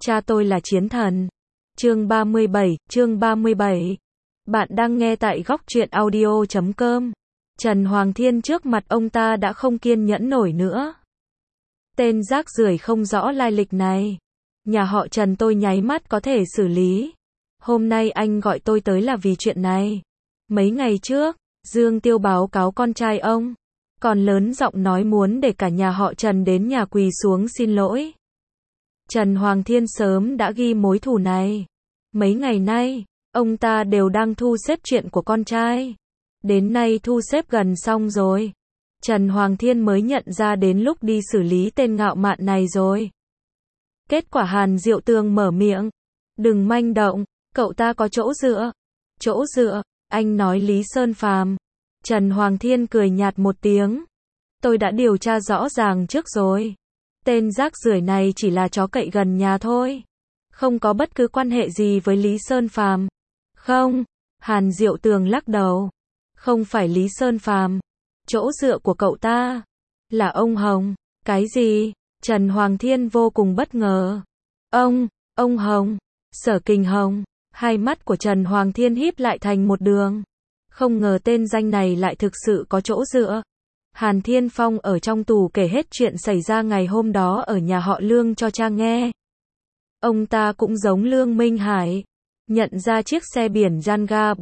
Cha tôi là chiến thần. Chương 37. Bạn đang nghe tại góc truyện audio.com. Trần Hoàng Thiên trước mặt ông ta đã không kiên nhẫn nổi nữa. Tên rác rưởi không rõ lai lịch này. Nhà họ Trần tôi nháy mắt có thể xử lý. Hôm nay anh gọi tôi tới là vì chuyện này. Mấy ngày trước, Dương Tiêu báo cáo con trai ông. Còn lớn giọng nói muốn để cả nhà họ Trần đến nhà quỳ xuống xin lỗi. Trần Hoàng Thiên sớm đã ghi mối thù này. Mấy ngày nay, ông ta đều đang thu xếp chuyện của con trai. Đến nay thu xếp gần xong rồi. Trần Hoàng Thiên mới nhận ra đến lúc đi xử lý tên ngạo mạn này rồi. Kết quả Hàn Diệu Tường mở miệng. Đừng manh động, cậu ta có chỗ dựa. Chỗ dựa, anh nói Lý Sơn Phàm. Trần Hoàng Thiên cười nhạt một tiếng. Tôi đã điều tra rõ ràng trước rồi. Tên rác rưởi này chỉ là chó cậy gần nhà thôi. Không có bất cứ quan hệ gì với Lý Sơn Phàm. Không, Hàn Diệu Tường lắc đầu. Không phải Lý Sơn Phàm. Chỗ dựa của cậu ta là ông Hồng. Cái gì? Trần Hoàng Thiên vô cùng bất ngờ. Ông Hồng, Sở Kình Hồng. Hai mắt của Trần Hoàng Thiên híp lại thành một đường. Không ngờ tên danh này lại thực sự có chỗ dựa. Hàn Thiên Phong ở trong tù kể hết chuyện xảy ra ngày hôm đó ở nhà họ Lương cho cha nghe. Ông ta cũng giống Lương Minh Hải. Nhận ra chiếc xe biển Janga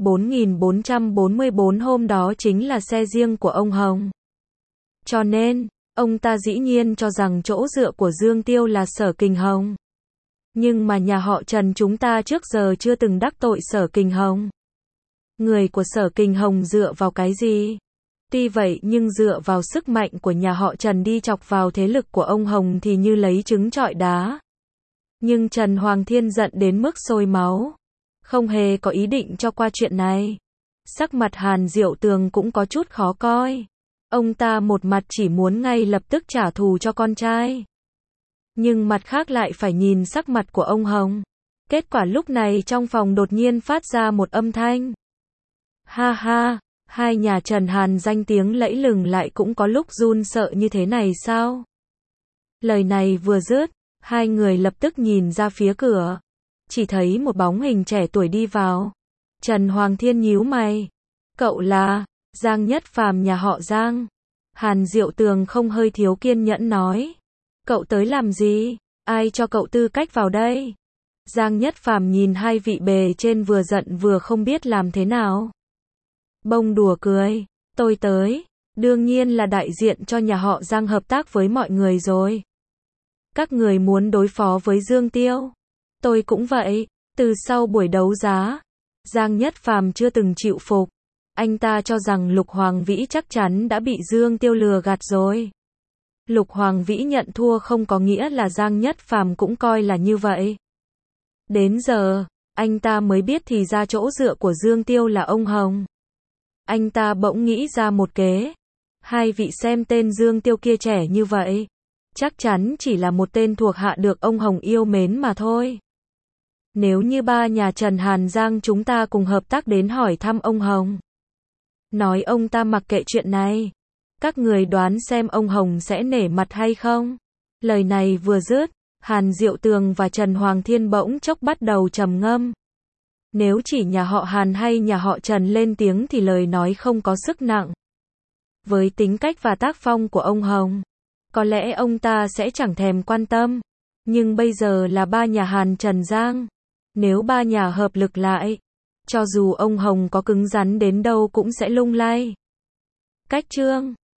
44.444 hôm đó chính là xe riêng của ông Hồng. Cho nên, ông ta dĩ nhiên cho rằng chỗ dựa của Dương Tiêu là Sở Kình Hồng. Nhưng mà nhà họ Trần chúng ta trước giờ chưa từng đắc tội Sở Kình Hồng. Người của Sở Kình Hồng dựa vào cái gì? Tuy vậy nhưng dựa vào sức mạnh của nhà họ Trần đi chọc vào thế lực của ông Hồng thì như lấy trứng trọi đá. Nhưng Trần Hoàng Thiên giận đến mức sôi máu. Không hề có ý định cho qua chuyện này. Sắc mặt Hàn Diệu Tường cũng có chút khó coi. Ông ta một mặt chỉ muốn ngay lập tức trả thù cho con trai. Nhưng mặt khác lại phải nhìn sắc mặt của ông Hồng. Kết quả lúc này trong phòng đột nhiên phát ra một âm thanh. Ha ha, hai nhà Trần Hàn danh tiếng lẫy lừng lại cũng có lúc run sợ như thế này sao? Lời này vừa dứt, hai người lập tức nhìn ra phía cửa. Chỉ thấy một bóng hình trẻ tuổi đi vào. Trần Hoàng Thiên nhíu mày. Cậu là Giang Nhất Phàm nhà họ Giang. Hàn Diệu Tường không hơi thiếu kiên nhẫn nói. Cậu tới làm gì? Ai cho cậu tư cách vào đây? Giang Nhất Phàm nhìn hai vị bề trên vừa giận vừa không biết làm thế nào. Bông đùa cười. Tôi tới. Đương nhiên là đại diện cho nhà họ Giang hợp tác với mọi người rồi. Các người muốn đối phó với Dương Tiêu. Tôi cũng vậy. Từ sau buổi đấu giá, Giang Nhất Phàm chưa từng chịu phục. Anh ta cho rằng Lục Hoàng Vĩ chắc chắn đã bị Dương Tiêu lừa gạt rồi. Lục Hoàng Vĩ nhận thua không có nghĩa là Giang Nhất Phàm cũng coi là như vậy. Đến giờ, anh ta mới biết thì ra chỗ dựa của Dương Tiêu là ông Hồng. Anh ta bỗng nghĩ ra một kế. Hai vị xem tên Dương Tiêu kia trẻ như vậy. Chắc chắn chỉ là một tên thuộc hạ được ông Hồng yêu mến mà thôi. Nếu như ba nhà Trần Hàn Giang chúng ta cùng hợp tác đến hỏi thăm ông Hồng. Nói ông ta mặc kệ chuyện này. Các người đoán xem ông Hồng sẽ nể mặt hay không? Lời này vừa dứt, Hàn Diệu Tường và Trần Hoàng Thiên bỗng chốc bắt đầu trầm ngâm. Nếu chỉ nhà họ Hàn hay nhà họ Trần lên tiếng thì lời nói không có sức nặng. Với tính cách và tác phong của ông Hồng, có lẽ ông ta sẽ chẳng thèm quan tâm. Nhưng bây giờ là ba nhà Hàn Trần Giang. Nếu ba nhà hợp lực lại, cho dù ông Hồng có cứng rắn đến đâu cũng sẽ lung lay. Cách chương